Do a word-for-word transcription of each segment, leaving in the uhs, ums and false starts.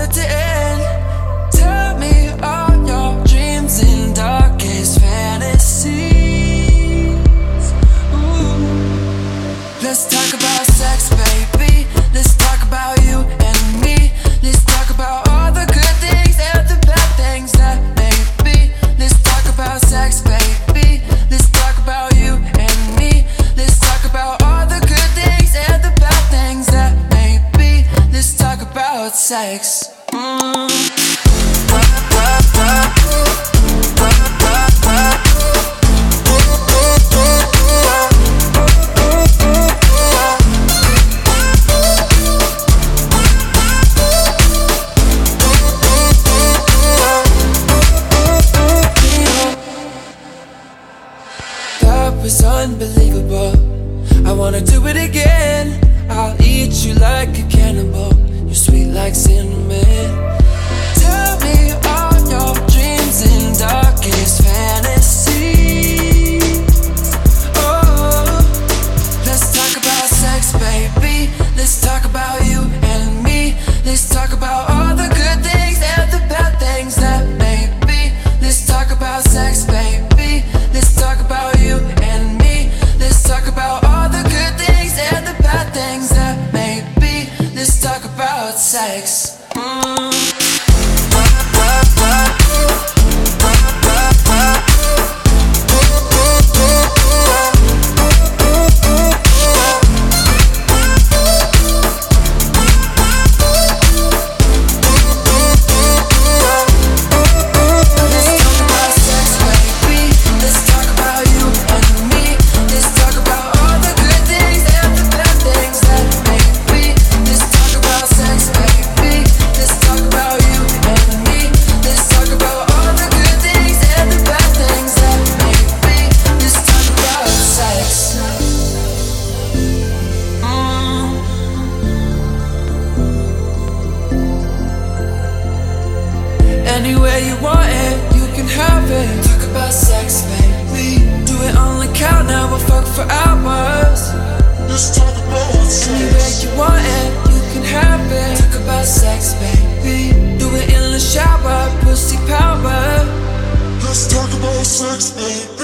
it to end. Tell me all your dreams and darkest fantasies. Ooh. Let's talk about sex, baby. Let's talk about you and me. Let's talk about all the good things and the bad things that may be. Let's talk about sex, baby. Let's talk about you and me. Let's talk about all the good things and the bad things that may be. Let's talk about sex. Mm. It's unbelievable. I wanna do it again. I'll eat you like a cannibal. You're sweet like cinnamon. Tell me all your dreams and darkest fantasies. Oh, let's talk about sex, baby. Let's talk about you and me. Let's talk about all the good things and the bad things that may be. Let's talk about sex, baby. Let's talk about you and me. Let's talk about all the good things and the bad things that may be. Let's talk about sex. Mm. Anywhere you want it, you can have it. Talk about sex, baby. Do it on the count now, we'll fuck for hours. Let's talk about sex. Anywhere you want it, you can have it. Talk about sex, baby. Do it in the shower, pussy power. Let's talk about sex, baby.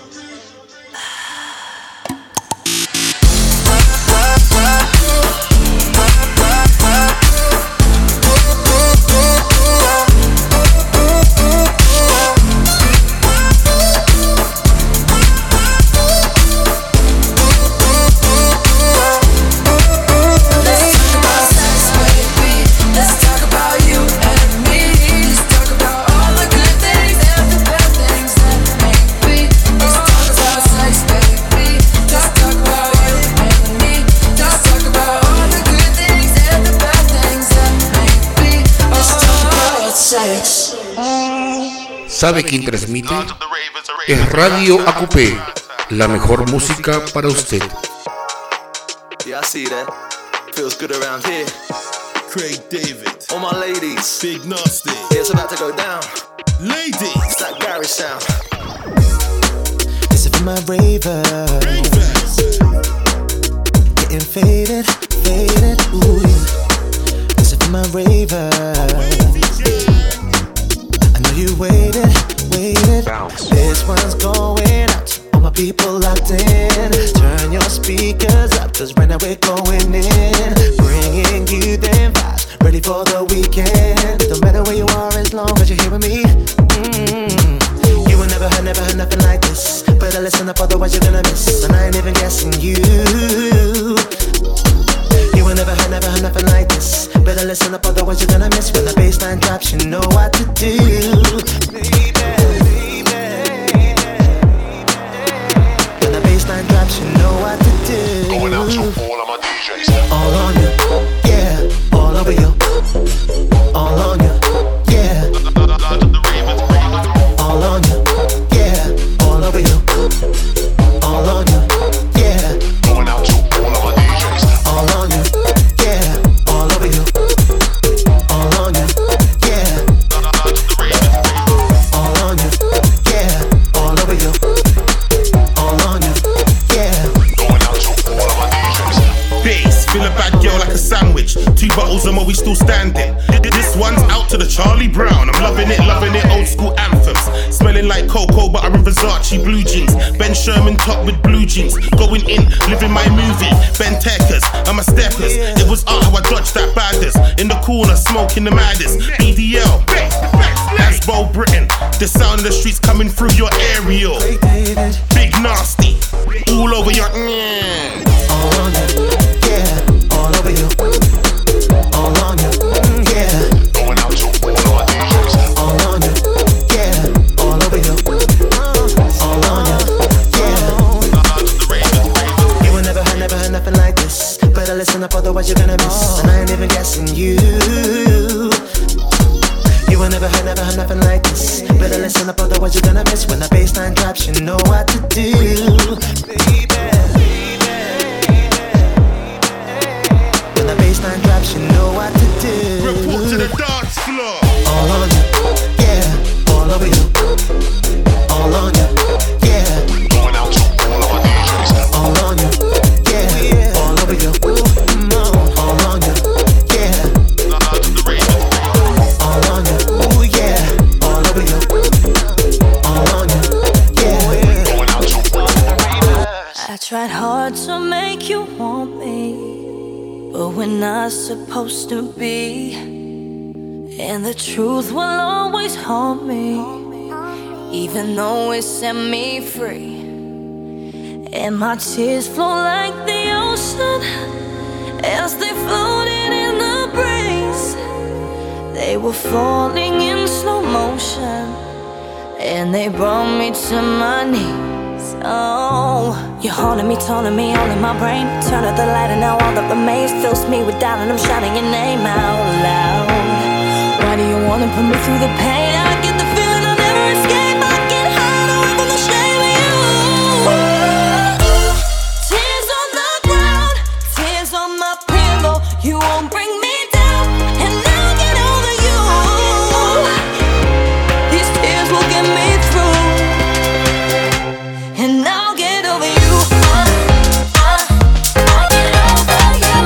¿Sabe quién transmite? Es Radio A Q P, la mejor música para usted. Yeah, I see that. Feels good around here. Craig David. All my ladies. Big Nasty. Yeah, it's about to go down. Ladies. It's that garage sound. This is for my ravers. Ravers. Getting faded, faded, ooh yeah. This is for my ravers. I know you waited, waited. Bounce. This one's going out. All my people locked in. Turn your speakers up, cause right now we're going in. Bringing you them vibes, ready for the weekend. It don't matter where you are as long as you're here with me. Mm-hmm. You will never heard, never heard nothing like this. Better listen up, otherwise you're gonna miss. And I ain't even guessing you. You will never heard, never heard nothing like this. Better listen up, otherwise you're gonna miss. When the bassline drops, you know what to do. Baby, baby. When the bassline drops, you know what to do. Going out to all of my D Js. All on you, yeah. All over you. All on you, yeah. All on you, yeah. All over you. All on you, yeah. Going out to all of my D Js. All on you, yeah. All over you. All on you, yeah. All on Charlie Brown, I'm loving it, loving it, old school anthems. Smelling like cocoa butter and Versace blue jeans. Ben Sherman top with blue jeans. Going in, living my movie. Ben Teckers, I'm a steppers. It was art how I dodged that baggers. In the corner, smoking the maddest. B D L, that's Bo Britain. The sound of the streets coming through your aerial. Big nasty, all over your. Mm. All on you, yeah, all over you. All on you, mm, yeah. Going out to all of my D Js. All on you, yeah, all over you. All on you, yeah. You will never have, never had nothing like this. Better listen up, otherwise you're gonna miss. And I ain't even guessing you. You will never have, never had nothing like this. Better listen up, otherwise you're gonna miss. When the bassline drops, you know what to do, baby. When the bassline drops, you know what to do. Report to the dance floor. All on you, yeah, all over you. All on you, yeah. Going out to all of my D Js. All on you, yeah, all over you. All on you, yeah. All on you, ooh yeah, all over you. All on you, yeah. Going out to all of my I tried hard to make you want me, but we're not supposed to be. And the truth will always haunt me, even though it set me free. And my tears flow like the ocean as they floated in the breeze. They were falling in slow motion, and they brought me to my knees. Oh, you're haunting me, taunting me, all in my brain. Turn out the light and now all that remains fills me with doubt, and I'm shouting your name out loud. Why do you wanna put me through the pain? I get the feeling I'll never escape. I can't hide away from the shame of you. Tears on the ground, tears on my pillow. You won't bring me down, and I'll get over you. These tears will get me through, and I'll get over you. I'll get over you.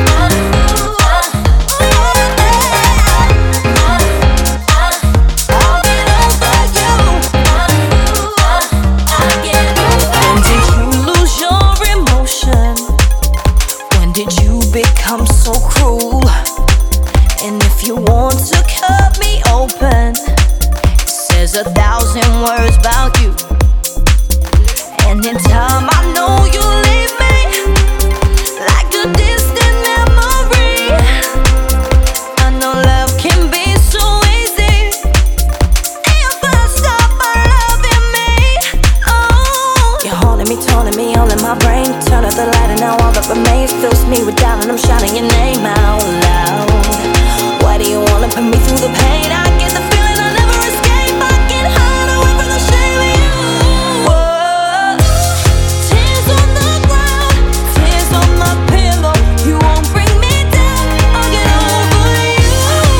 Become so cruel, and if you want to cut me open, it says a thousand words about you. And in time I know you'll leave me like a distant memory. I know love can be so easy if I stop loving me. Oh, you're haunting me, taunting me, all in my brain. Turn out the light and now all that remains fills me with doubt, and I'm shouting your name out loud. Why do you wanna put me through the pain? I get the feeling I'll never escape. I can't hide away from the shame of you. Whoa. Tears on the ground, tears on my pillow. You won't bring me down, I'll get over you.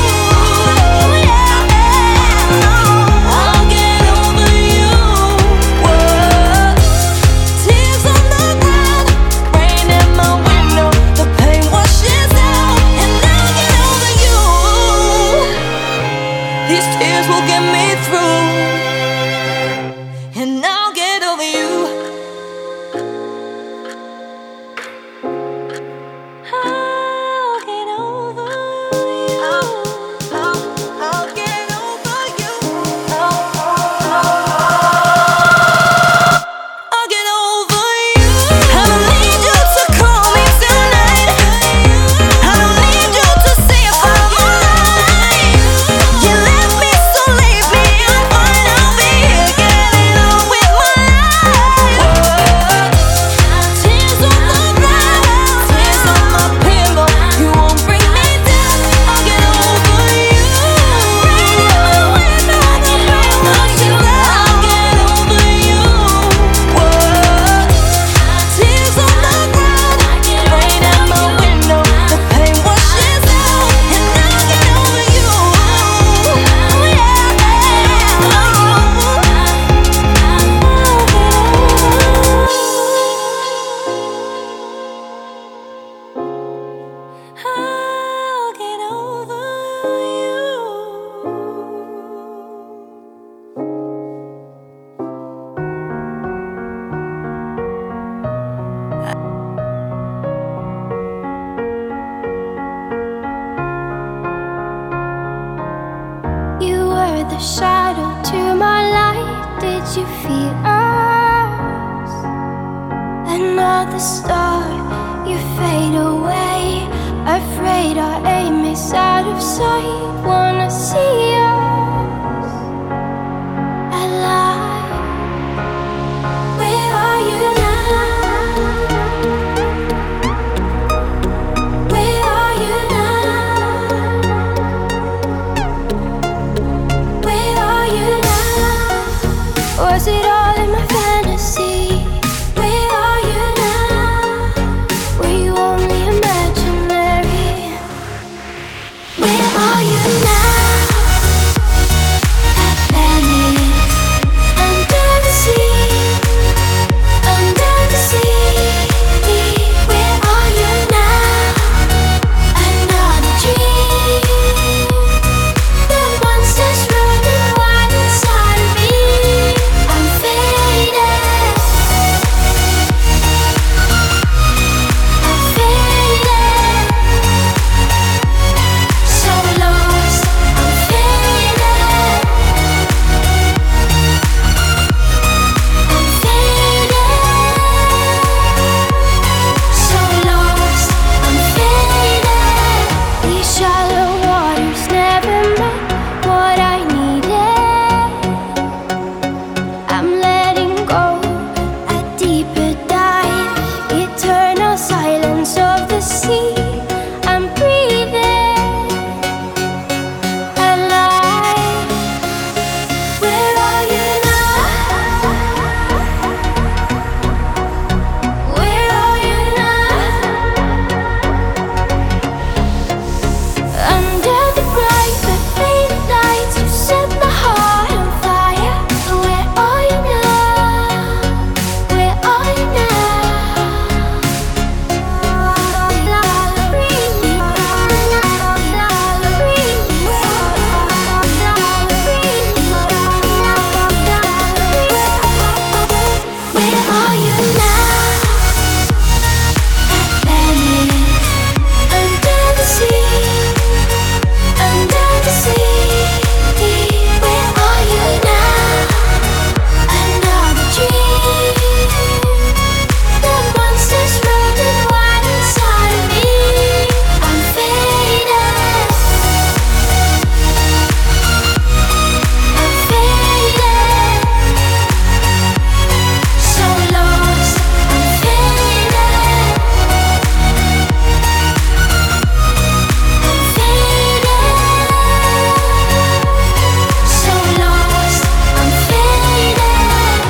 Yeah, I'll get over you. Whoa. Tears on the ground, rain in my window. The pain washes out, and I'll get over you. you feel us. Another star, you fade away. Afraid our aim is out of sight. Wanna see us alive. Where are you now? Where are you now? Where are you now? Was it all in my fantasy? Where are you now? Were you only imaginary? Where are you now? Atlantis, under the sea, under the sea. Where are you now? Another dream. The monsters running wild inside of me. I'm faded. I'm faded. So lost. I'm faded. I'm faded. So lost. I'm faded. These shallow waters never met what I needed. I'm letting go a deeper dive. Eternal silence of the sea. I'm breathing alive. Where are you now? Where are you now? Under the bright but faded lights, you set my heart on fire. Where are you now? Where are you Where are you now? Atlantis, under the sea, under the sea. Where are you now? Another dream. The monsters running wild inside of me. I'm faded. I'm faded. So lost. I'm faded. I'm faded. So lost. I'm faded.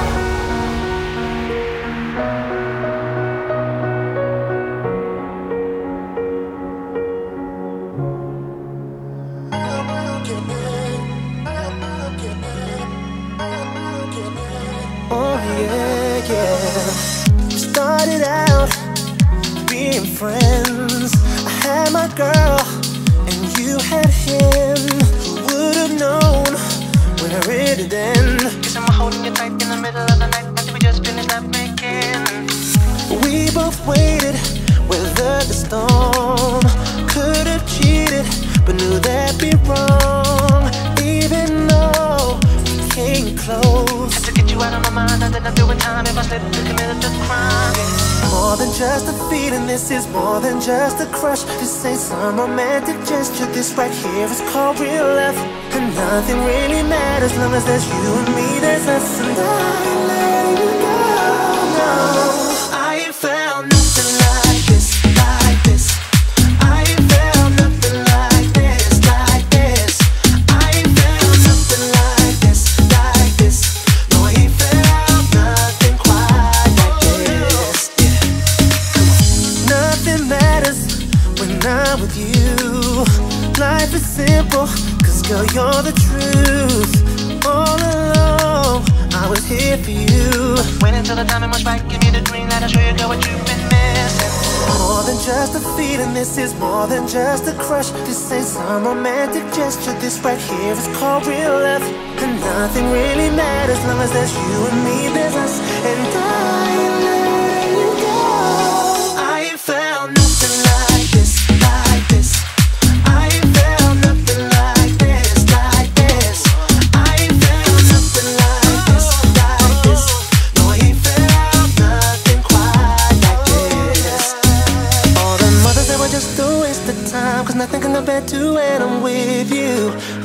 Oh yeah, yeah. We started out being friends. I had my girl and you had him. Who would have known where it'd end? Guess I'm holding you tight in the middle of the night after we just finished love making. We both waited, weathered the storm. Could have cheated, but knew that'd be wrong. Even though we came close, had to get you out of my mind. I didn't do it time if I slipped to commit a crime. More than just a feeling, this is more than just a crush. This ain't some romantic gesture, this right here is called real love. And nothing really matters long as there's you and me, there's us. And I ain't letting you go, no. I ain't found nothing like this, like this. I ain't found nothing like this, like this. I ain't found nothing like this, like this. No, I ain't found nothing quite like this. Yeah. Come on. Nothing matters when I'm with you. Life is simple, cause girl, you're the truth. All along, I was here for you. Wait until the timing was right, give me the green light, I'll show you girl what you've been missing. More than just a feeling, this is more than just a crush. This ain't some romantic gesture, this right here is called real love. And nothing really matters long as there's you and me, there's us. And I ain't letting you go. I ain't found nothing like this, like this. I ain't found nothing like this, like this. I ain't found nothing like this.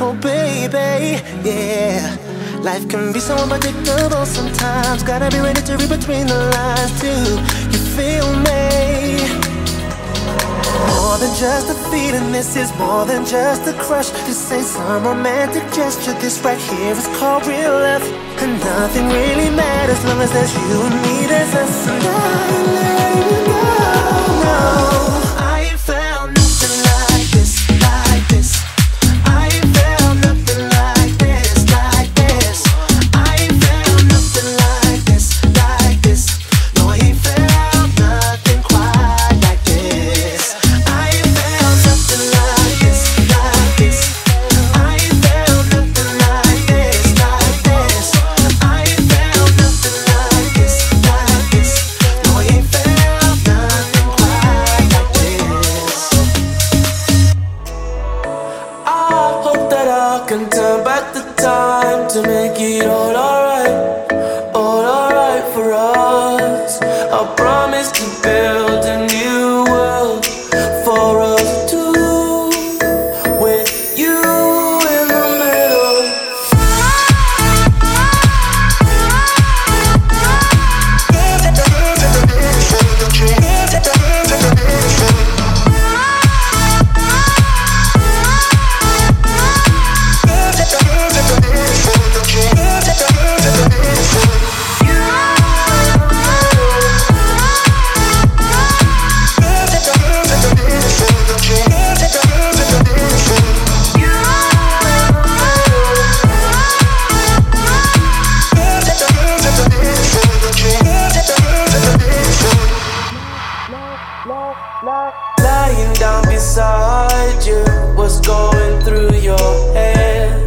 Oh baby, yeah. Life can be so unpredictable sometimes. Gotta be ready to read between the lines too. You feel me? More than just a feeling, this is more than just a crush. This ain't some romantic gesture, this right here is called real love. And nothing really matters as long as there's you and me, there's us. And I let you go, no. I ain't found nothing like this, like this. I ain't found nothing like this, like this. I ain't found nothing like this, like this. No, I ain't found nothing quite like this. I ain't found nothing like this, like this. I ain't found nothing like this, like this. I ain't found nothing like this, like this. No, I ain't found nothing quite like this. I hope that I can turn back the time to make it all alright, all alright for us. I promise to build a new world for us two, with you in the middle. Lying down beside you, what's going through your head?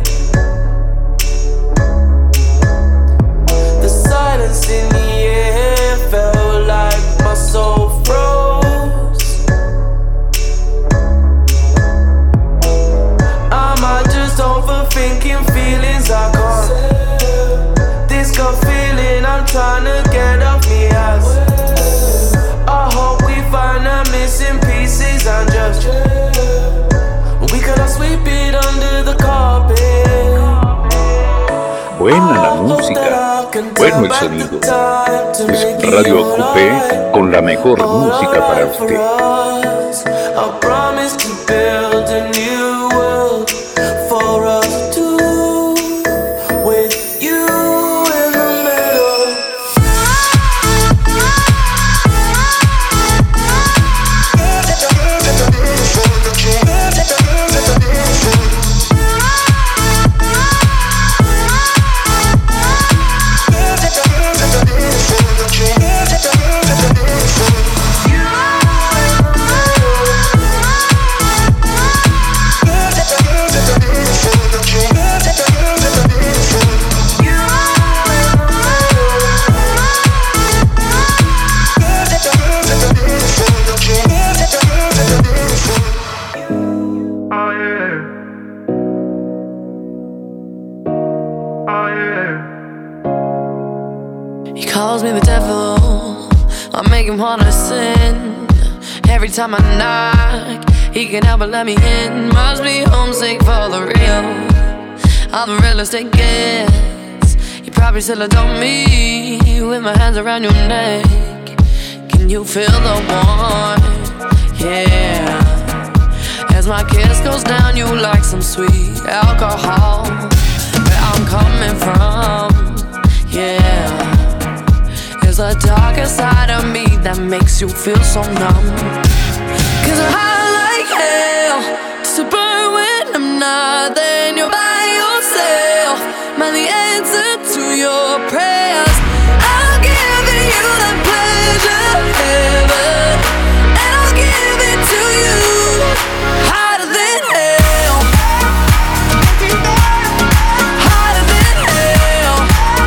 The silence in the air felt like my soul froze. Am I just overthinking feelings I can't? This gut feeling I'm trying to get off me ass. I hope we find the missing pieces and just we could have sweep it under the carpet. Buena la música, bueno el sonido. Es Radio Acupé con la mejor música para usted. I promise to build a new world for us two, with you in the middle. He calls me the devil, I make him wanna sin. Every time I knock, he can't help but let me in. Must be homesick for the real, all the realest it gets. You probably still adore me, with my hands around your neck. Can you feel the warmth? Yeah. As my kiss goes down, you like some sweet alcohol. Where I'm coming from, yeah. There's a darker side of me that makes you feel so numb. Cause I'm high like hell, just to burn when I'm not there and you're by yourself. Man, the answer to your prayers, I'll give you that pleasure, heaven, and I'll give it to you, hotter than hell, hotter than hell.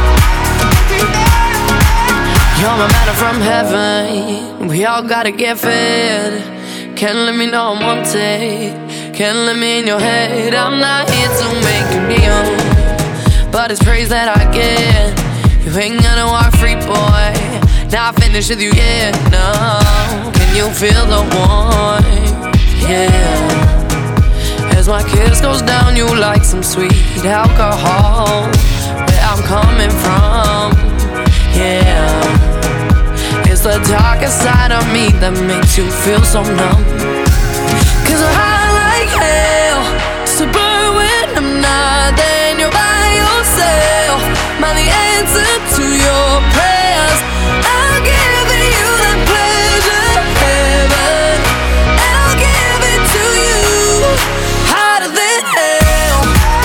You're my manna from heaven, we all gotta get fed. Can't let me know I'm on tape, can't let me in your head. I'm not here to make you kneel, but it's praise that I get. You ain't gonna walk free, boy, not finished with you yet, no. Can you feel the warmth? Yeah. As Cause my kiss goes down you like some sweet alcohol. Where I'm coming from, yeah. It's the darkest side of me that makes you feel so numb. Cause I like hell to burn when I'm not there and you're by yourself. My the answer to your prayers. I'll give you that pleasure, heaven, and I'll give it to you harder than hell.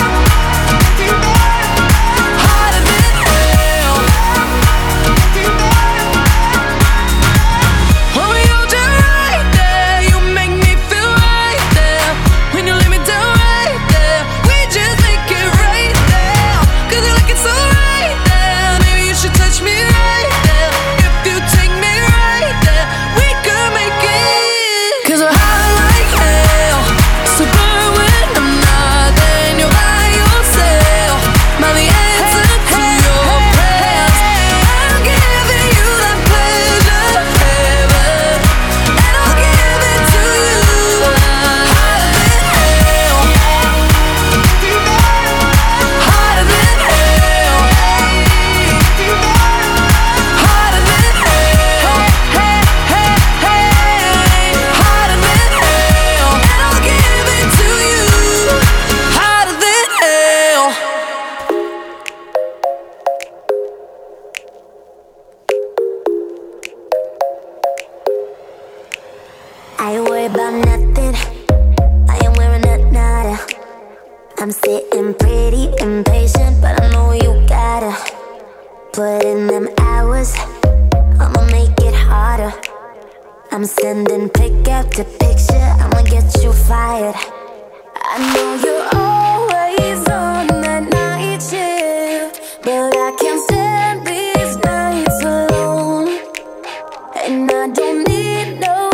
Harder than hell. When we hold you right there, you make me feel right there. When you lay me down right there, we just make it right there. Cause you like it so right there. Maybe you should touch me right there. If you take me right there, we could make it. Cause we're high like hell, so burn when I'm not there and you're by yourself. My the answer to your prayers. I'm giving you that pleasure, heaven, and I'll give it to you harder than hell. Harder than hell. Harder than hell. Hey, hey, hey. Harder than hell. And I'll give it to you harder than hell. I ain't worried about nothing. I am wearing a nada. I'm sitting pretty impatient, but I know you gotta put in them hours. I'ma make it harder. I'm sending pick after picture. I'ma get you fired. I know you're always on that night shift, but I can't stand these nights alone. And I don't need no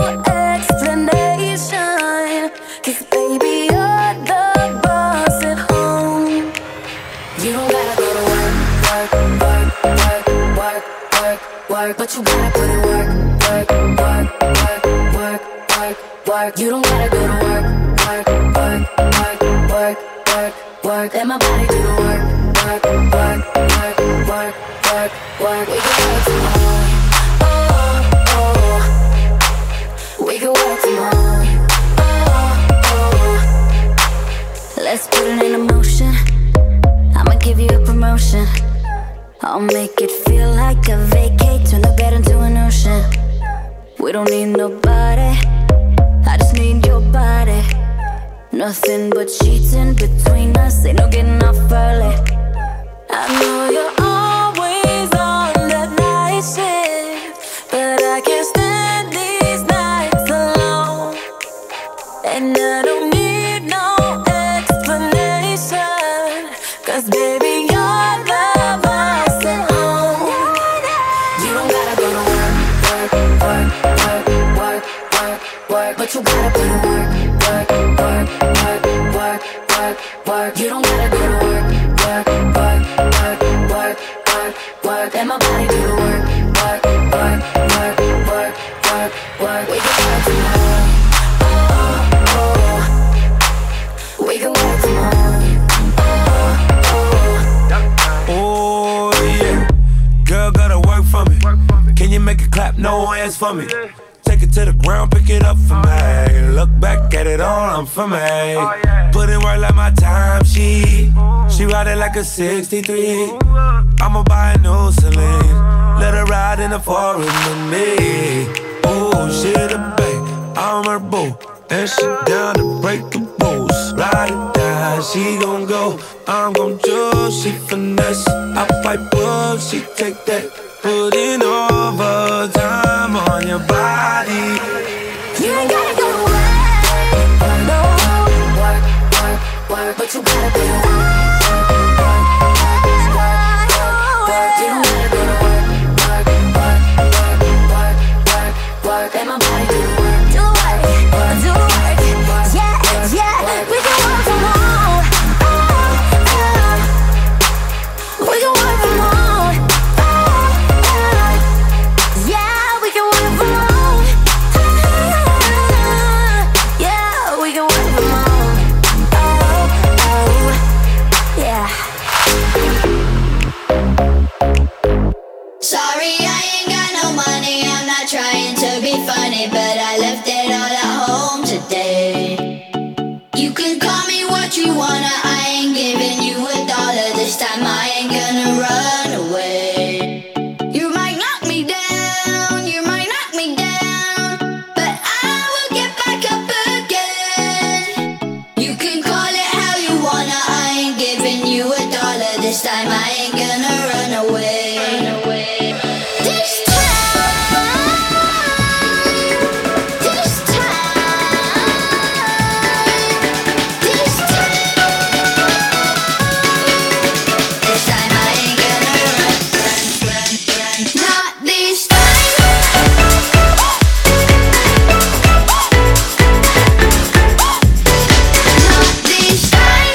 explanation, cause baby you're the boss at home. You don't gotta go to work, work, work, work, work, work, work, but you gotta put in work, work, work, work, work, work, work. You don't gotta go to work, work, work, work, work, work, work. Let my body do the work, work, work, work, work, work, work. We can work tomorrow. Oh, oh. We can work tomorrow. Oh, oh. Let's put it in motion. I'ma give you a promotion. I'll make it feel like a vacate. Turn the bed into an ocean. We don't need nobody, I just need your body. Nothing but sheets in between us. Ain't no getting off early. I know you're always on that night shift, but I can't stand these nights alone. And I don't need no explanation, cause baby you're the boss at home. You don't gotta go to work, work, work, work, work, work, work, but you gotta put in work, work, work, work, work, work, work. You don't gotta go to work, work, work, work, work, work, work. Let my body do the work, work, work, work, work, work, work. We can work tomorrow. Oh, oh. We can work tomorrow. Oh, Oh yeah, girl gotta work for me. Can you make it clap? No hands for me. Take it to the ground, pick it up for me. Look back at it all, I'm for me. Put in work like my time sheet. She ride it like a sixty-three. I'ma buy a new Celine. Let her ride in the foreign with me. Oh, she the babe, I'm her boo. And she down to break the rules. Ride or die, she gon' go. I'm gon' choose, she finesse. I fight bull, she take that. Put in overtime on your body. you ain't gotta go to work, no. Work, work, work, but you gotta be work, work, work, work, work, work. You don't gotta go to work, work, work, work, work, work, work. Let my body do the work, do the work, do the work. Yeah, yeah, we can work from home. Oh, oh. We can work from home. Oh, oh. run away. You might knock me down, you might knock me down, but I will get back up again. You can call it how you wanna, I ain't giving you a dollar this time. I ain't gonna run away. Run away. This time, this time, this time, this time I ain't gonna run, run, run, run. Not this time. Not this time.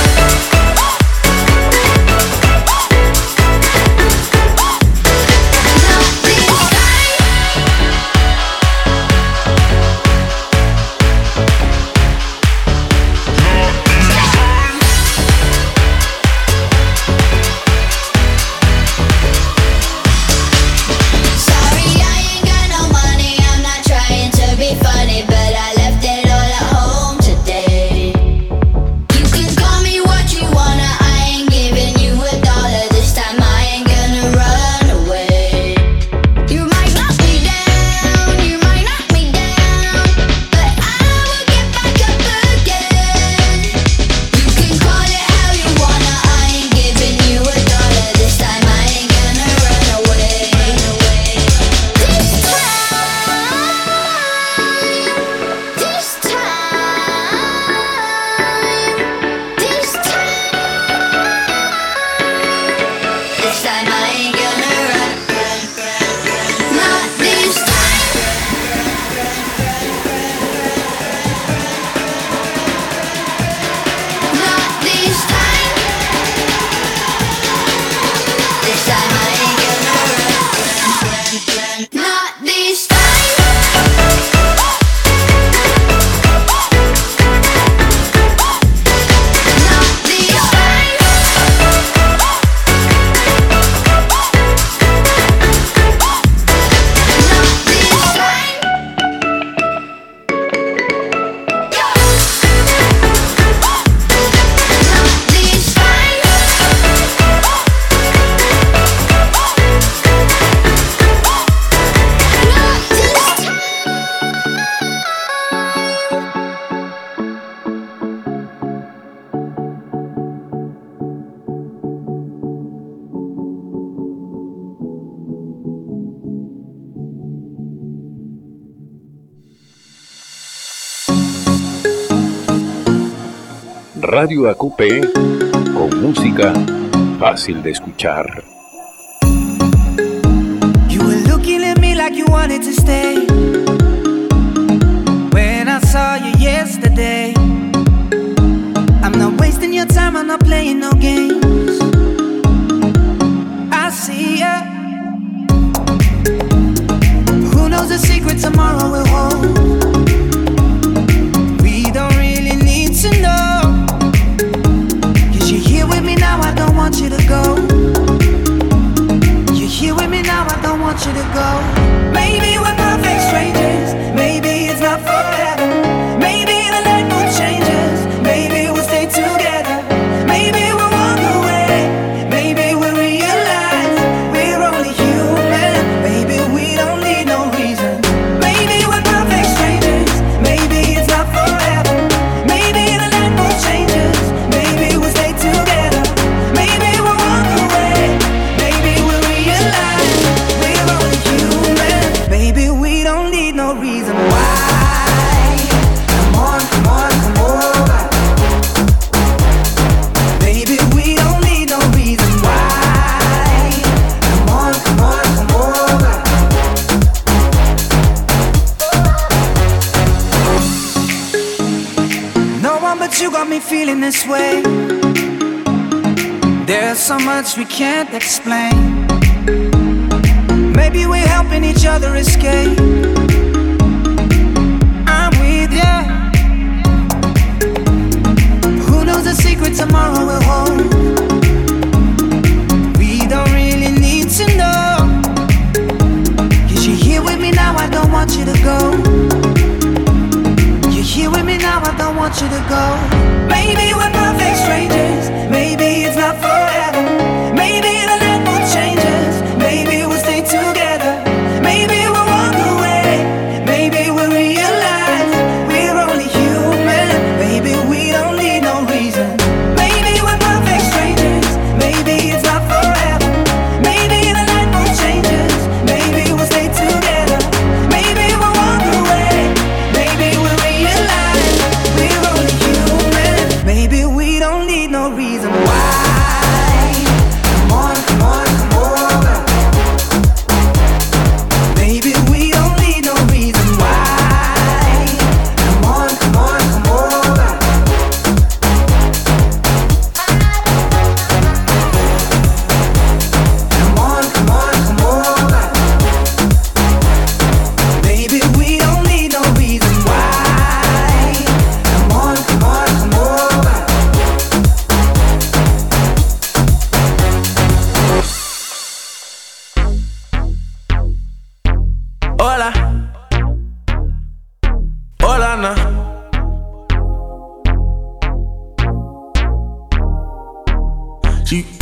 Sorry, I ain't got no money. I'm not trying to be funny, but I left it all at home today. You can call me what you wanna. I ain't giving you a dollar this time. I ain't gonna run away. You might knock me down, you might knock me down, but I will get back up again. You can call it how you wanna. I ain't giving you a dollar this time. I ain't gonna run away. Run away. This time, this time, this time, this time I ain't gonna run, run, run, run. Not this time. Not this time. This time I ain't gonna run, run, run, run. Not this time. Not this time. Not this time. Not this time. Not this time. Radio A Q P con música fácil de escuchar. You were looking at me like you wanted to stay. When I saw you yesterday, I'm not wasting your time, I'm not playing no games. I see ya. Who knows the secret tomorrow will hold? We don't really need to know. Cause you're here with me now, I don't want you to go. You're here with me now, I don't want you to go. Maybe we're perfect strangers, maybe it's not forever. Maybe the light mood changes, maybe we'll stay together. Maybe we'll walk away, maybe we'll realize we're only human. Maybe we don't need no reason. Maybe we're perfect strangers, maybe it's not forever. Maybe the light mood changes, maybe we'll stay together. Maybe we'll walk away, maybe we'll realize we're only human. Baby, we don't need no reason why. Come on, come on, come over. Baby, we don't need no reason why. Come on, come on, come over. No one but you got me feeling this way. There's so much we can't explain. Maybe we're helping each other escape. I'm with ya. Who knows the secret tomorrow will hold? We don't really need to know. Cause you're here with me now, I don't want you to go. You're here with me now, I don't want you to go. Maybe we're perfect strangers, maybe it's not forever. Maybe the light will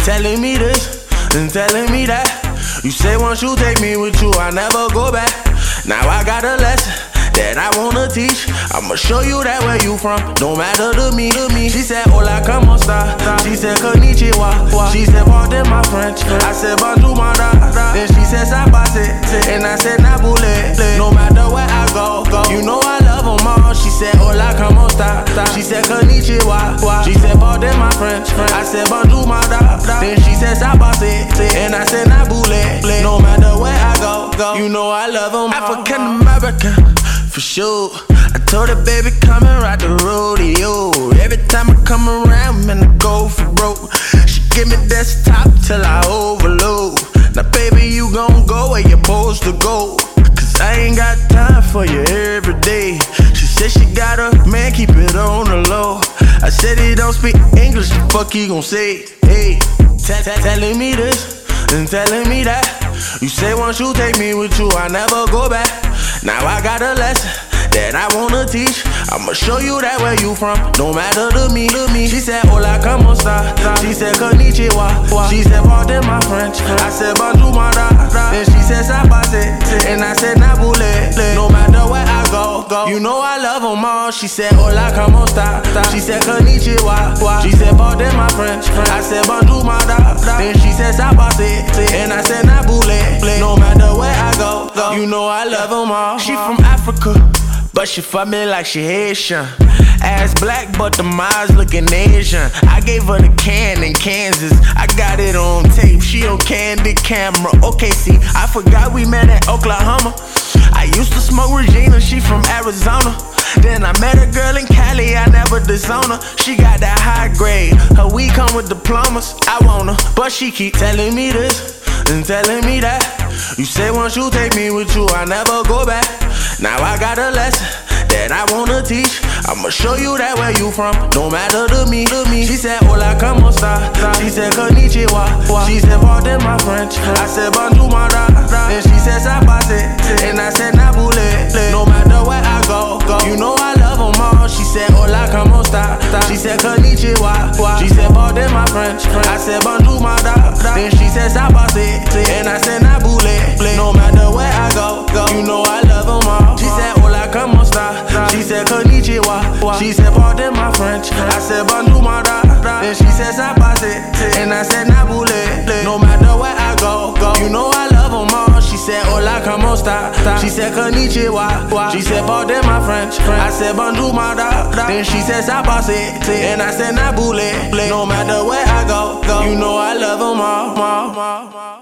telling me this and telling me that. You say once you take me with you, I never go back. Now I got a lesson that I wanna teach. I'ma show you that where you from, no matter to me, to me. She said, hola, como esta? She said, konnichiwa. She said, pardon my French. I said, bonjour, my da. Then she said, sabase. And I said, nabule. No matter where I go, go. You know I love them all. She said, hola, como esta? She said, konnichiwa. She said, pardon my French. I said, bonjour, my da. Then she said, sabase. And I said, nabule. No matter where I go, go. You know I love them all. African American. For sure, I told her, baby, come and ride the rodeo. Every time I come around, man, I go for broke. She give me desktop till I overload. Now, baby, you gon' go where you're supposed to go. Cause I ain't got time for you every day. She said she got a man, keep it on the low. I said he don't speak English, the fuck he gon' say? Hey, t- t- telling me this and telling me that. You say once you take me with you, I never go back. Now I got a lesson that I wanna teach. I'ma show you that where you from, no matter to me, to me. She said, hola, como esta? She said, konnichiwa. She said, pardon my French. I said, bonjour, my da. Then she said, sabase. And I said, nabule. No matter where I go, go. You know I love them all. She said, hola, como esta? She said, konnichiwa. She said, pardon my French. I said, bonjour, my da. Then she said, sabase. And I said, nabule. No matter where I go, go. You know I love them all. She from Africa, but she fuck me like she Haitian. Ass black, but the eyes looking Asian. I gave her the can in Kansas. I got it on tape, she on candid camera. Okay, see, I forgot we met in Oklahoma. I used to smoke Regina, she from Arizona. Then I met a girl in Cali, I never disown her. She got that high grade, her weed come with diplomas. I want her, but she keep telling me this and telling me that. You say once you take me with you, I never go back. Now I got a lesson that I wanna teach. I'ma show you that where you from, no matter to me, to me. She said, hola, como esta? She said, konnichiwa. She said, pardon my French. I said, bonjour, my da. Then she said, sabase. And I said, nabule. No matter where I go, go. You know I love them all. She said, hola, como esta? She said, konnichiwa. She said, pardon my French. I said, bonjour, my da. Then she said, sabase. And I said, nabule. No matter where I go, go. You know I love them all. She said, hola, como esta? She said, konnichiwa. She said, pardon my French. I said, bonjour, my da. Then she said, sabase. And I said, nabule. No matter where I go, go. You know I love them all. She said, hola, como esta? She said, konnichiwa. She said, pardon my French. I said, bonjour, my da. Then she said, sabase. And I said, nabule. No matter where I go, go. You know I love them all, all, all, all.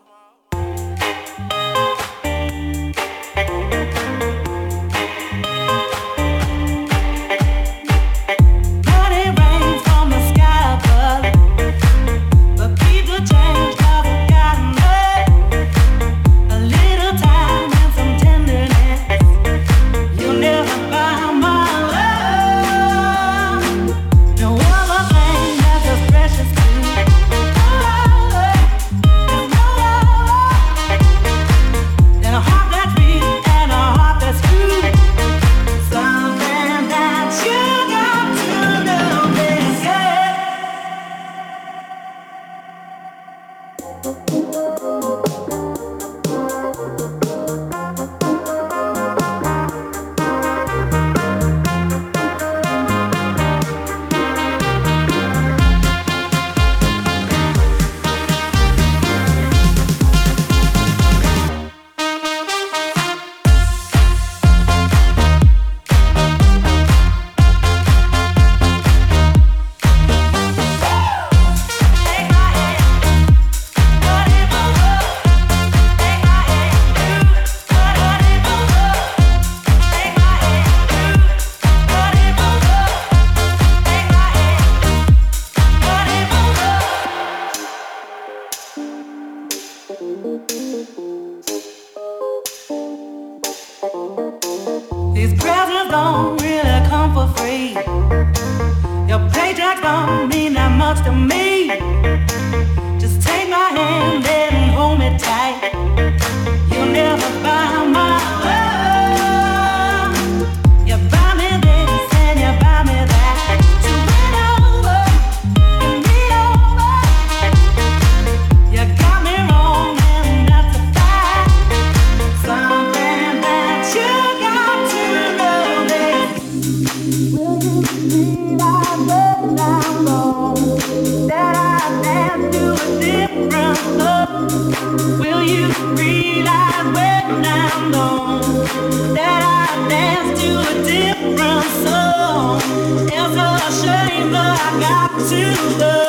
These presents don't really come for free. Your paycheck don't mean that much to me. Just take my hand and hold me tight. You'll never buy my love. You buy me this and you buy me that. So win over, and me over. Will you realize when I'm gone that I dance to a different song? It's a shame, but I got to go.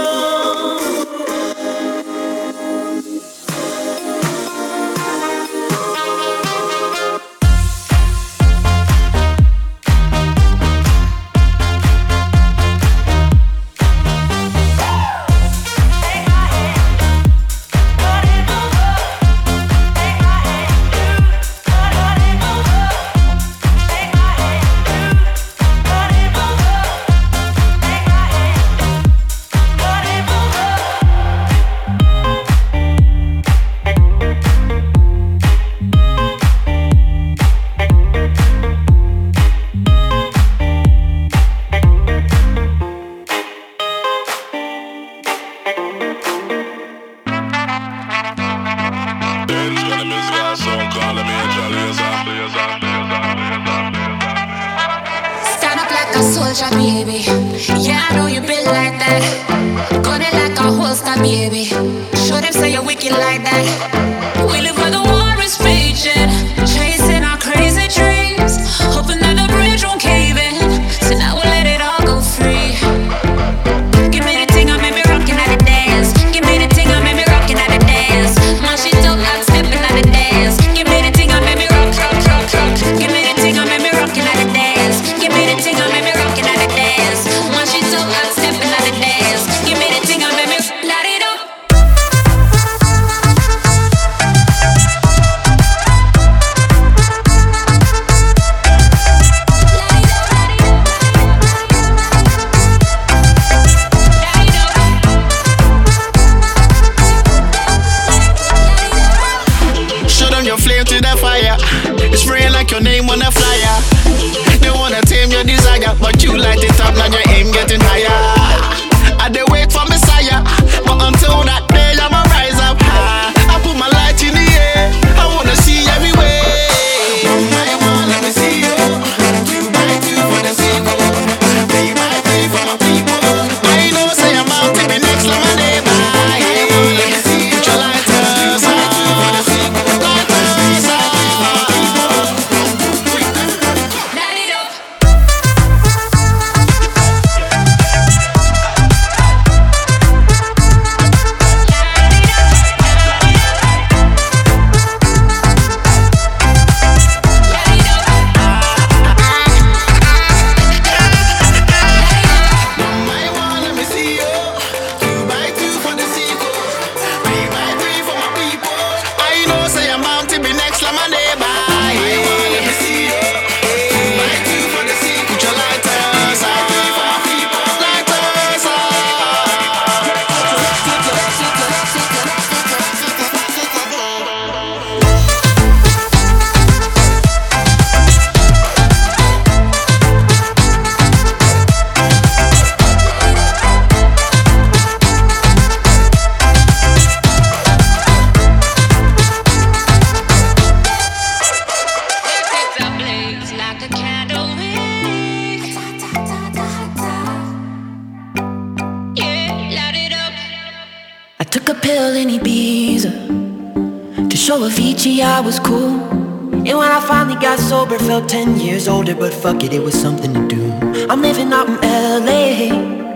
I was cool, and when I finally got sober, felt ten years older, but fuck it, it was something to do. I'm living out in L A,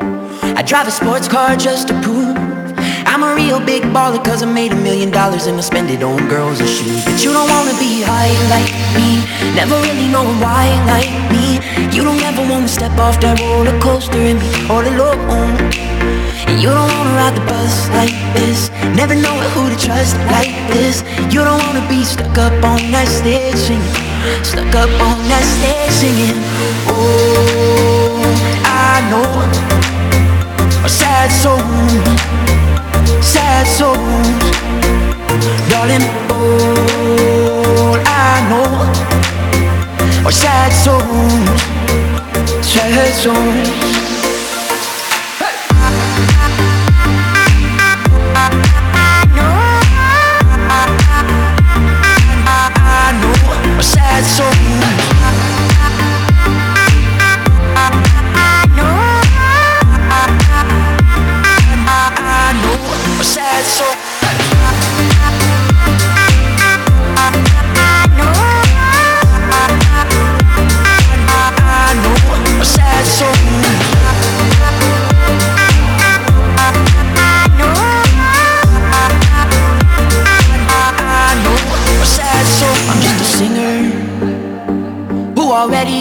I drive a sports car just to prove I'm a real big baller, cause I made a million dollars and I spend it on girls and shoes. But you don't wanna be high like me, never really knowing why like me. You don't ever wanna step off that roller coaster and be all alone. And you don't wanna ride the bus like this, never knowing who to trust like this. You don't wanna be stuck up on that stage singing, stuck up on that stage singing. Oh, I know a sad soul, sad souls, darling. All I know are sad souls, sad souls. Sad soul. I know a sad soul.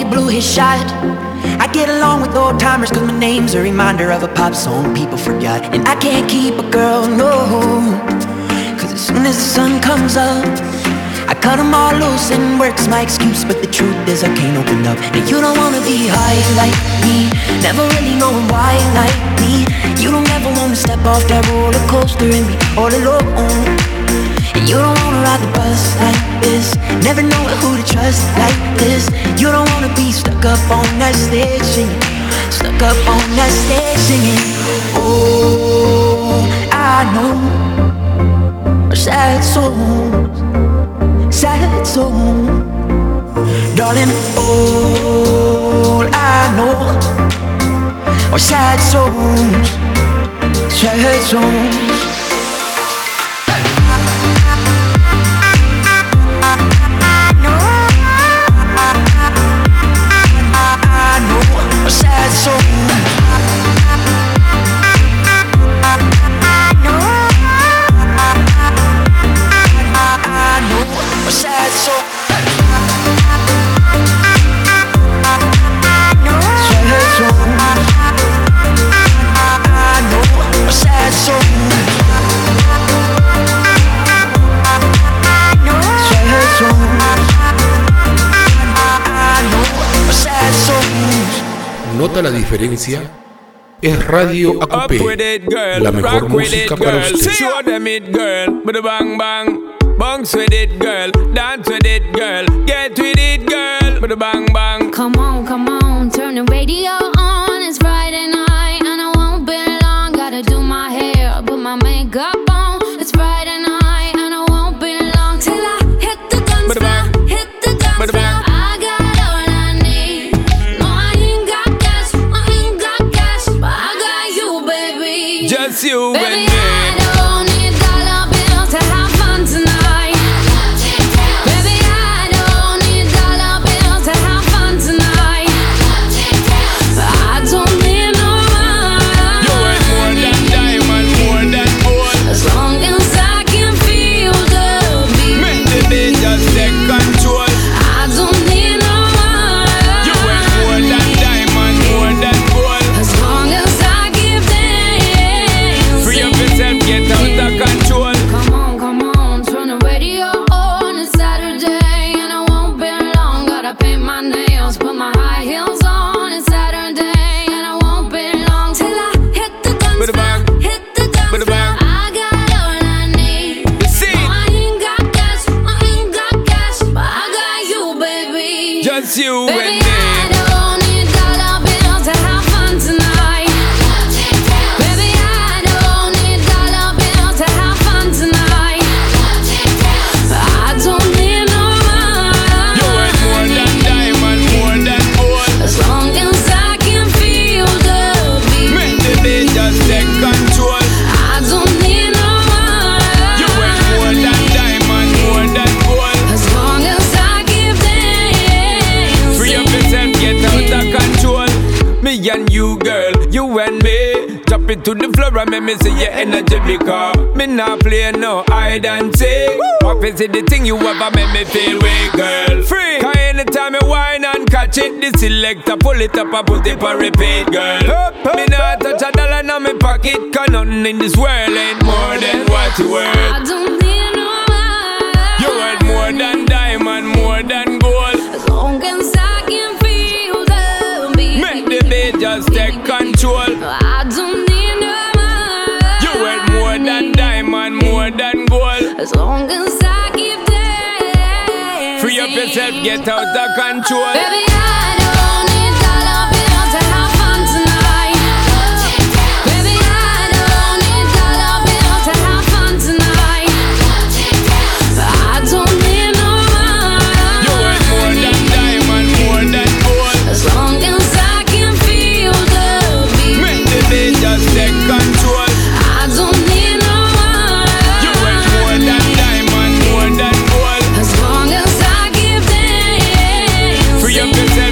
blew his shot. I get along with old timers cause my name's a reminder of a pop song people forgot. And I can't keep a girl, no, cause as soon as the sun comes up, I cut them all loose and work's my excuse. But the truth is I can't open up. And you don't wanna be high like me, never really knowing why like me. You don't ever wanna step off that roller coaster and be all alone. And you don't wanna ride the bus like this, never know who to trust like this. You don't wanna be stuck up on that stage singing, stuck up on that stage singing. Oh, I know sad songs, sad songs, darling. All I know are sad songs, sad songs. Sad songs. I know a sad song. Sad song. I know a sad song. Sad song. I know a sad song. ¿Nota la diferencia? Es Radio A Q P, la mejor música para usted. Show them it, girl, with a bang bang. Bounce with it, girl, dance with it, girl, get with it, girl, with a bang bang. Come on, come on, turn the radio on. It's Friday night and I won't be long. Gotta do my hair, put my makeup on. It's Friday night and I won't be long till I hit the dance floor, hit the dance floor. I got all I need. No, I ain't got cash, I ain't got cash, but I got you, baby. Just you baby, and me. I don't need dollar bills to have fun tonight. Baby, I don't need dollar bills to have fun tonight. I don't need no money. You ain't more than diamond, more than gold. As long as I can feel the beat. Make the beat just take control. I don't need no money. You ain't more than diamond, more than gold. As long as I keep dancing. Free up yourself, get out of control. Come on, come on, turn the radio on. It's Saturday and I won't be long. Gotta paint my nails, put my high heels on. It's Saturday and I won't be long till I hit the dance With a bang. floor, hit the dance With a floor. bang. I got all I need. See. No, I ain't got cash, I ain't got cash, but I got you, baby. Just you Baby, and me. I don't need dollar bills to have fun tonight. Baby, I don't need dollar bills to have fun tonight. I don't need no You ain't more money. than diamond, more than gold. As long as I can feel the beat. Make the beat just take control. I don't need no money. You ain't more than diamond, more than gold. As long as I keep dancing. Free up yourself, get out of control. Me and you, girl, you and me. Drop it to the floor and make me see your energy because me not play no hide and seek. What is it the thing you ever make me feel weak, girl? Free. Cause anytime you whine and catch it, the selector pull it up and put it for repeat, girl. Me not touch a dollar in my pocket, cause nothing in this world ain't more than what you worth. I don't need no money. You worth more than diamond, more than gold. As long as I can feel the beat. Make the beat just take control. I don't need no money. You worth more than diamond, more than gold. As long as I keep dancing. Free up yourself, get out of control. Baby, I don't need dollar bills to have fun tonight. Baby, I don't need dollar bills to have fun tonight. I don't need no money. You worth more than diamond, more than gold. As long as I can feel the beat. Make the beat just take control. I don't need no money. You worth more than diamond, more than gold. As long as I keep dancing. Free up yourself,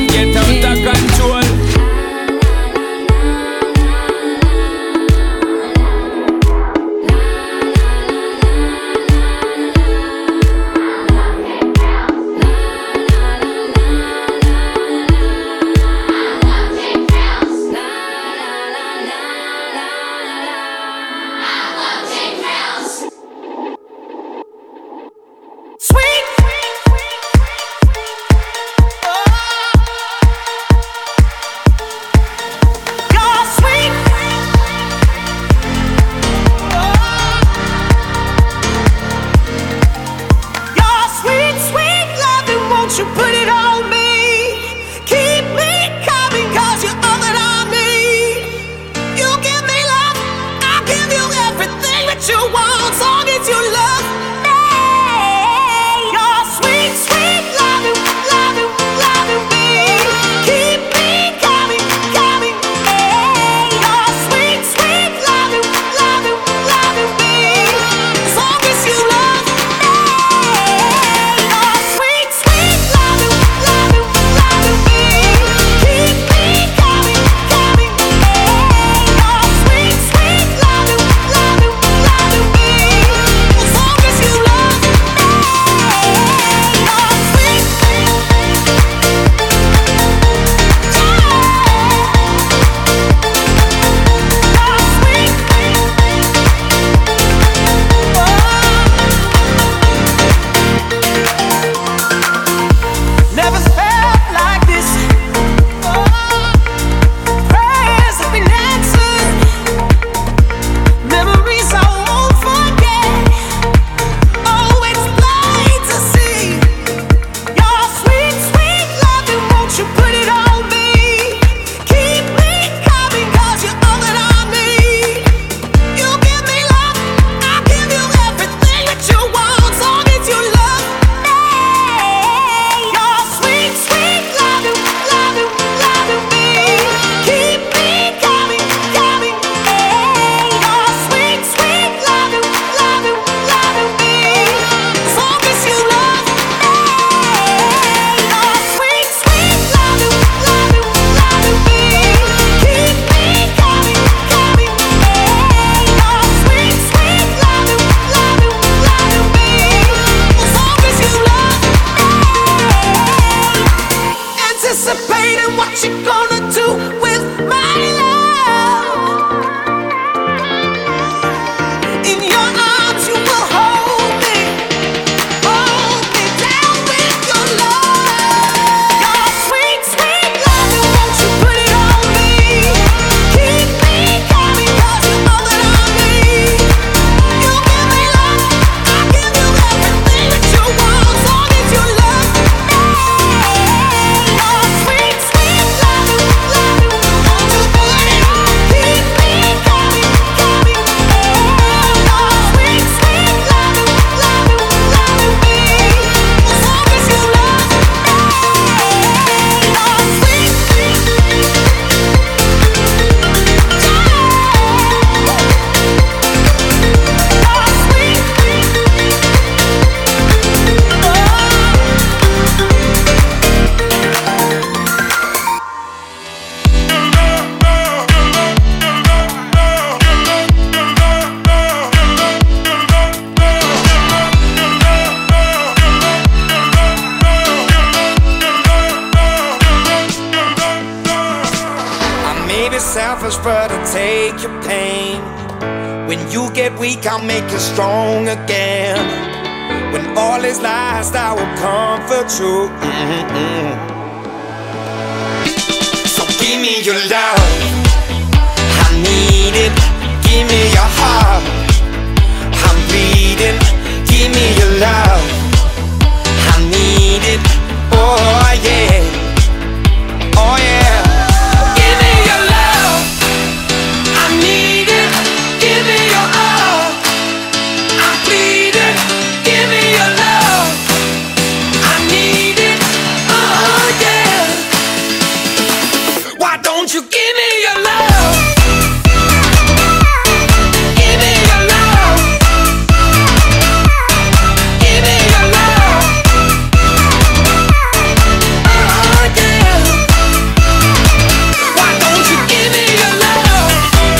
take your pain. When you get weak, I'll make you strong again. When all is lost, I will comfort you. Mm-hmm. So give me your love, I need it. Give me your heart, I'm bleeding. Give me your love, I need it. Oh yeah, oh yeah. Give me your love, I need it. Give me your all, I'm bleeding. Give me your love, I need it. Oh yeah. Why don't you give me your love? Give me your love. Give me your love. Oh yeah. Why don't you give me your love?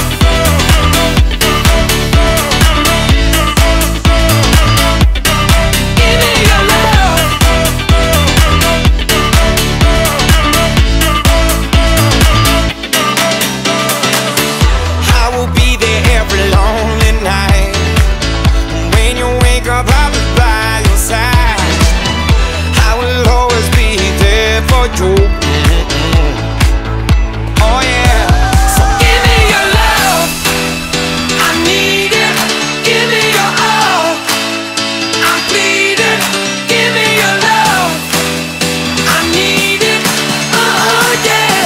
Give me your love. I will be there every lonely night. When you wake up, I'll be by your side. I will always be there for you. Mm-mm. Oh yeah. So give me your love, I need it. Give me your all, I'm bleeding. Give me your love, I need it. Oh yeah.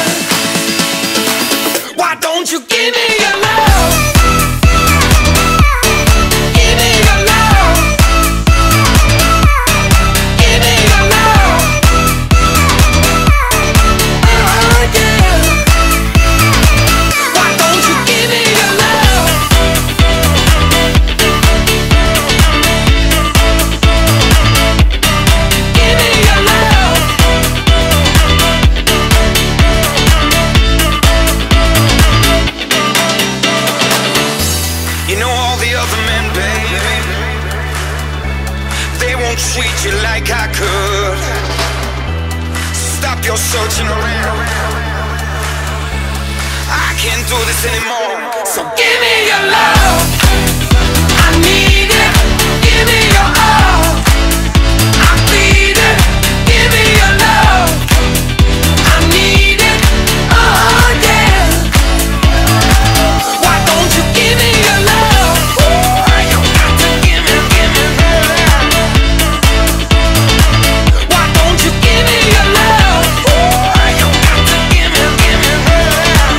Why don't you give me your love? Give me your love. Give me your love. Oh yeah. Why don't you give me your love? Give me your love. You know all the other men, baby, they won't treat you like I could. Stop your searching around, I can't do this anymore. So give me your love, I need it. Give me your all, I'm bleeding. Give me your love, I need it. Oh yeah. Why don't you give me your love? You got to give me, give me love. Why don't you give me your love? You got to give me, give me love.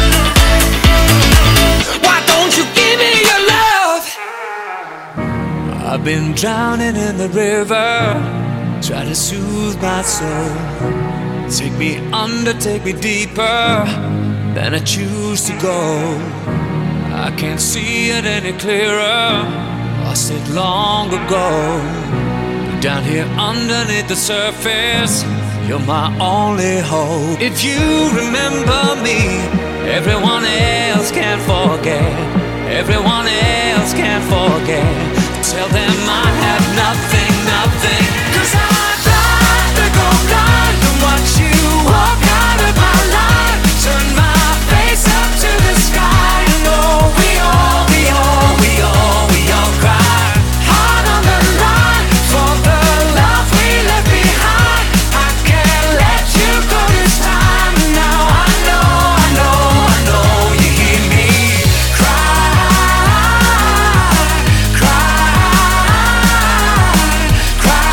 Why don't you give me your love? I've been drowning in the river, trying to soothe my soul. Take me under, take me deeper than I choose to go. I can't see it any clearer, lost it long ago. Down here underneath the surface, you're my only hope. If you remember me, everyone else can forget. Everyone else can forget. Tell them I have nothing, nothing. Cause I'd rather go blind than watch you walk out of my life. Turn my face up to the sky. You know we all, we all, we all, we all cry. Heart on the line for the love we left behind. I can't let you go this time. Now I know, I know, I know you hear me cry, cry, cry.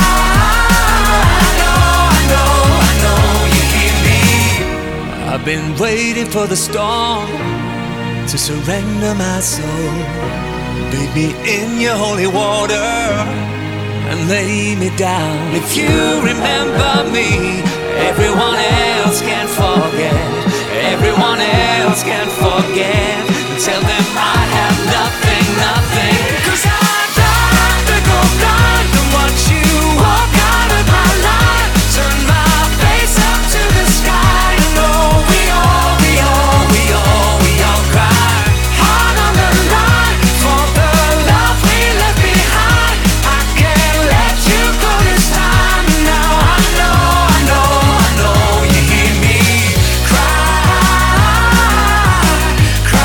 I know, I know, I know you hear me. I've been waiting for the storm to surrender my soul. Bathe me in your holy water and lay me down. If you remember me, everyone else can forget. Everyone else can forget. Tell them I have nothing, nothing. Cause I'd rather go blind than watch you walk out of my life. Turn my face up to the sky. You know we all, we all, we all, we all cry. Heart on the line for the love we left behind. I can't let you go this time. Now I know, I know, I know you hear me cry, cry.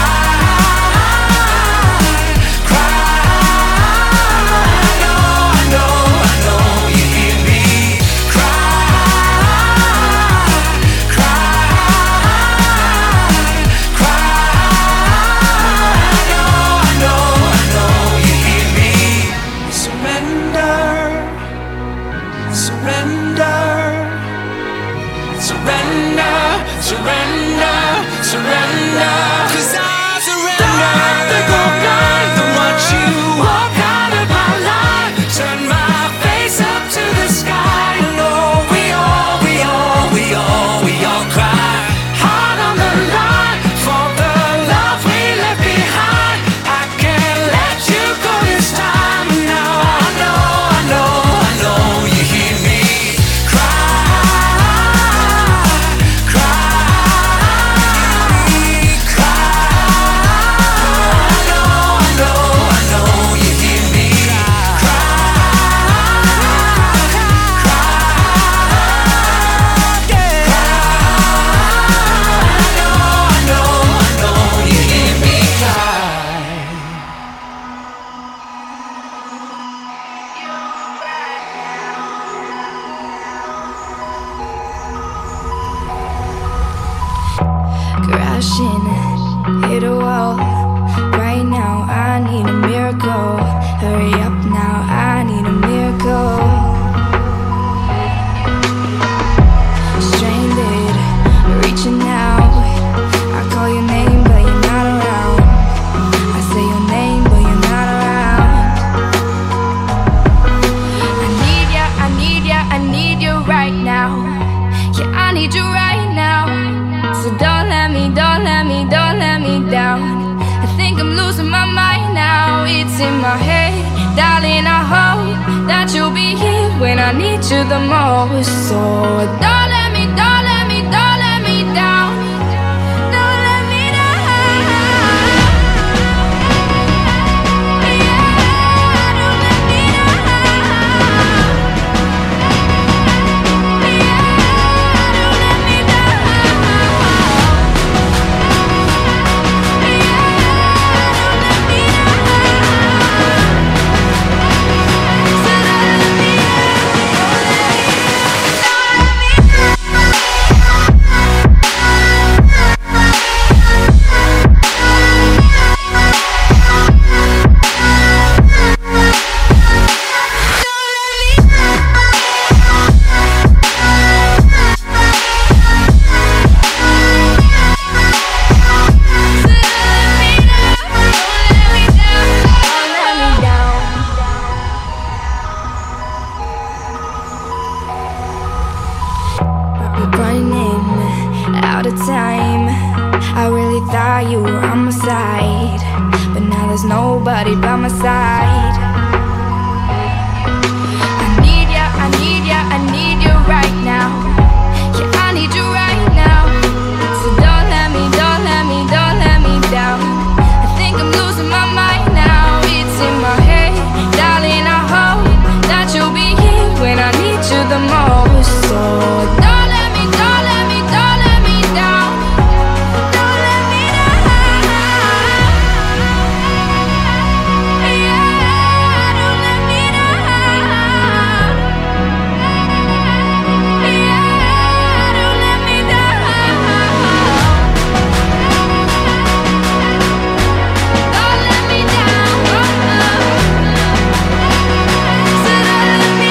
surrender, surrender, surrender, surrender, surrender. 'Cause I surrender. Don't have to go blind and watch you walk out of my life. Turn my face up to the sky. And oh, we all, we all, we all, we all cry. Heart on the line for the love we left behind. I can't let you go this time. Now I know, I know, I know you hear me cry, cry, cry. I know, I know, I know you hear me cry, cry, yeah. I know, I know, I know you hear me cry. Crashing, hit a wall. Right now, I need a miracle. Hurry up now, I need a miracle. Stranded, reaching out. I call your name, but you're not around. I say your name, but you're not around. I need ya, I need ya, I need you right now. Yeah, I need you right now. So don't let me, don't let me, don't let me down. I think I'm losing my mind now. It's in my head, darling, I hope that you'll be here when I need you the most. So don't let me, don't let me, don't let me down. Don't let me down. Yeah, don't let me down. Yeah, don't let me down. Running out of time. I really thought you were on my side, but now there's nobody by my side. I need ya, I need ya, I need you right now. Yeah, I need you right now. So don't let me, don't let me, don't let me down. I think I'm losing my mind now. It's in my head, darling, I hope that you'll be here when I need you the most. So don't let me, don't let me, don't let me down. Don't let me down. Yeah, don't let me down. Yeah, don't let me down. Don't let me down. So don't let me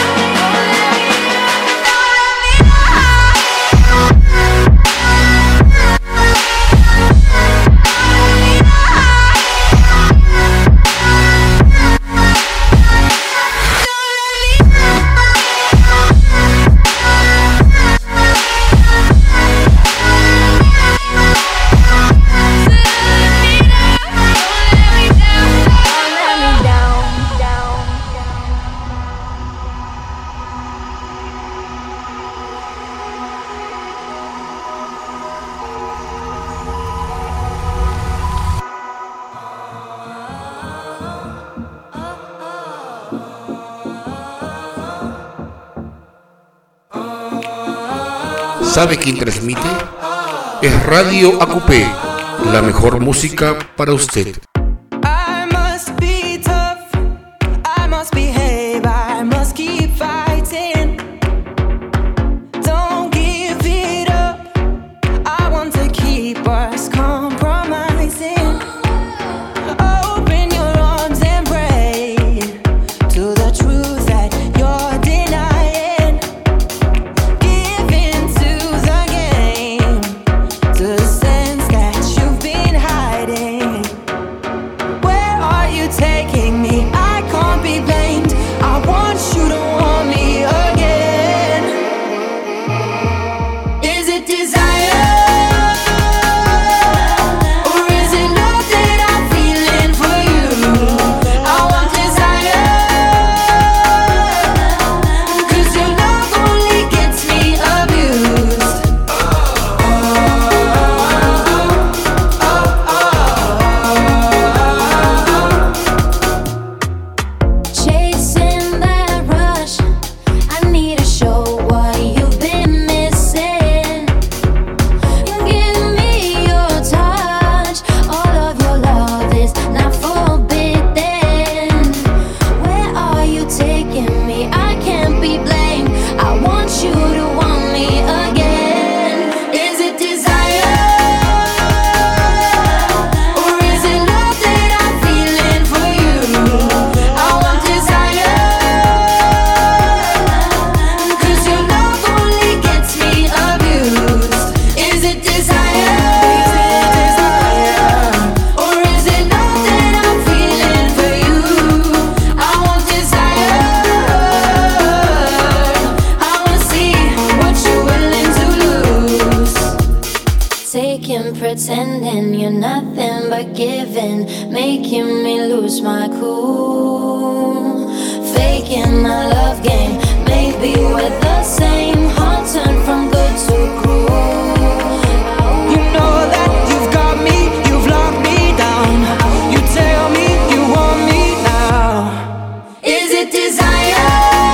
¿Sabe quién transmite? Es Radio A Q P, la mejor música para usted. I must be tough, I must behave, I must keep fighting. Don't give it up, I want to keep us compromising. Open your arms and pray to pretending you're nothing but giving, making me lose my cool. Faking a love game, maybe we're the same. Heart turned from good to cruel. You know that you've got me, you've locked me down. You tell me you want me now. Is it desire?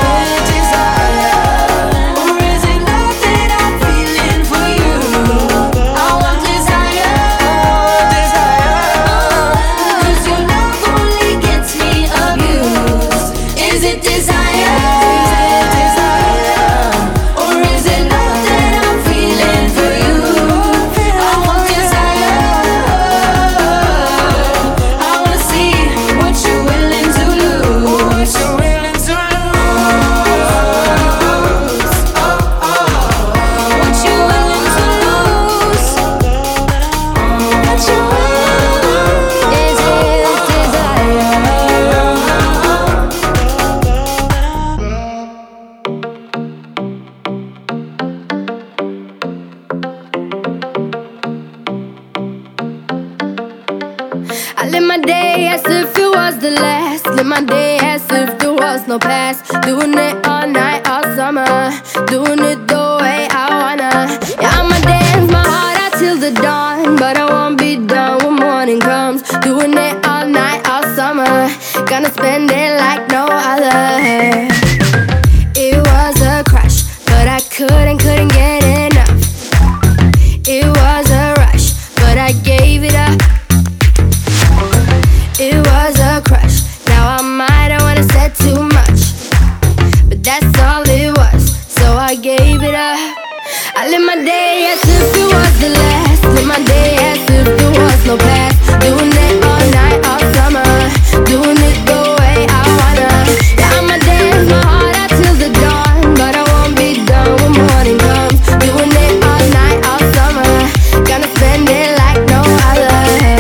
I live my day as if it was the last. Live my day as if there was no past. Doing it all night, all summer. Doing it the way I wanna. Yeah, I'ma dance my heart out till the dawn. But I won't be done when morning comes. Doing it all night, all summer. Gonna spend it like no other. It was a crush, but I couldn't, couldn't get enough. It was a rush, but I gave it up. It was a crush. Now I might have wanna said too much, but that's all it was, so I gave it up. I live my day as if it was the last. Live my day as if there was no past. Doing it all night, all summer. Doing it the way I wanna. Yeah, I'ma dance my heart out till the dawn, but I won't be done when morning comes. Doing it all night, all summer. Gonna spend it like no other.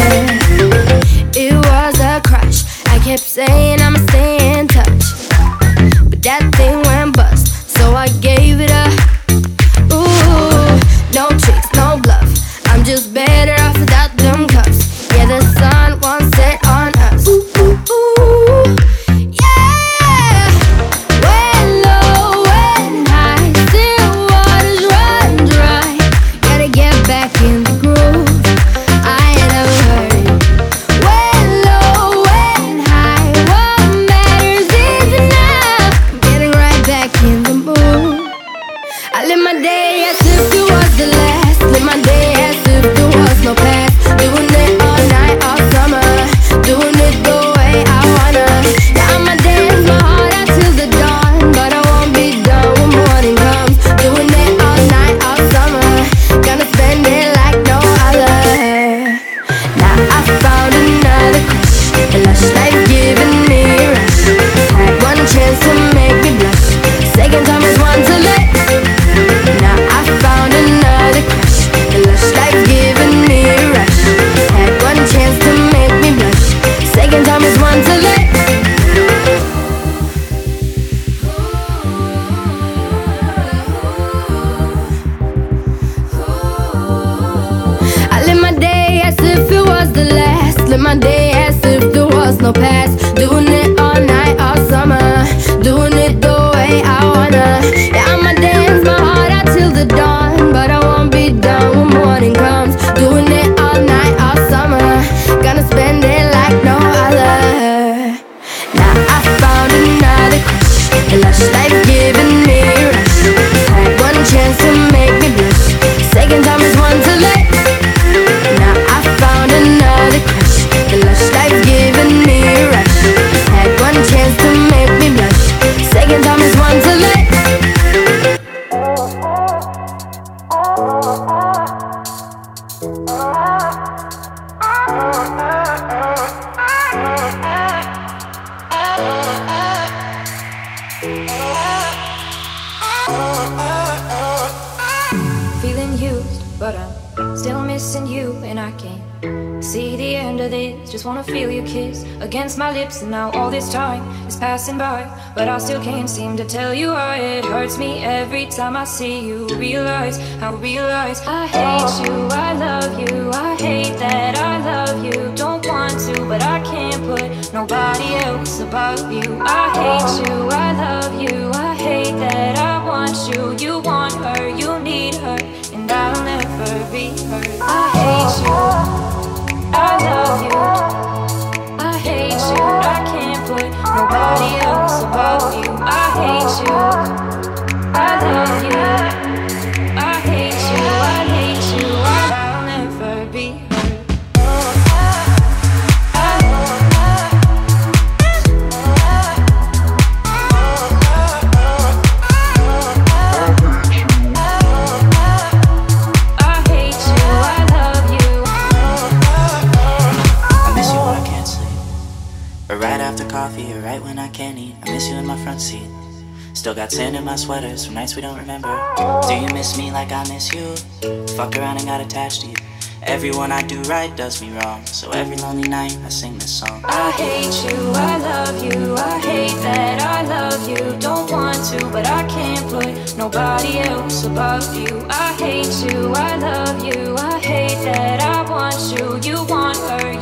It was a crush. I kept saying I'ma stay in touch, but that thing went bust, so I gave it up. Ooh, no tricks, no bluff. I'm just better off without them cuffs. Yeah, the sun won't set on us. Ooh, ooh, ooh. Yeah. When low, when high, still waters run dry. Gotta get back in the groove. I ain't never heard it. When low, when high, what matters is enough. I'm getting right back in the mood. I live my day as if it was the last. Live my day as if there was no past. Doing it all night, all summer. Doing it the way I wanna. Yeah, I'ma dance my heart out till the dawn, but I won't be done when morning comes. Doing it all night, all summer. Gonna spend it like no other. Now I found another crush. A lush life giving me a rush. Had one chance to make me blush. Second time is one to let. Now I found another crush. A lush life giving me a rush. Had one chance to make me blush. Second time is one to let. I live my day as if it was the last. Live my day as if there was no past. Doing it all night, all summer. Doing it the way I wanna. Yeah, I'ma dance my heart out till the dawn, but I won't be done when morning comes. Doing it all night, all summer. Gonna spend it like no other. Now I found another crush. A lush life giving me a rush. Had one chance to make me blush. Second time is one to let. Now I found another crush. A lush life giving me a rush. Had one chance to make me blush. Second time is one to let. Feeling used, but I'm still missing you, and I can't see the end of this. Just wanna feel your kiss against my lips, and now all this time is passing by, but I still can't seem to tell you why. It hurts me every time I see you. Realize, I realize I hate you, I love you, I hate that I love you. Don't want to, but I can't put nobody else above you. I hate you, I love you, I hate that I want you. You want her, you need her, and I'll never be her. I hate you, I love you, I hate you, I can't put nobody else above you. I hate you, I love you, I hate you, I hate you, I'll never be her. Right after coffee or right when I can't eat, I miss you in my front seat. Still got sand in my sweaters from nights we don't remember. Do you miss me like I miss you? Fucked around and got attached to you. Everyone I do right does me wrong, so every lonely night I sing this song. I hate you, I love you, I hate that I love you. Don't want to, but I can't put nobody else above you. I hate you, I love you, I hate that I want you. You want her,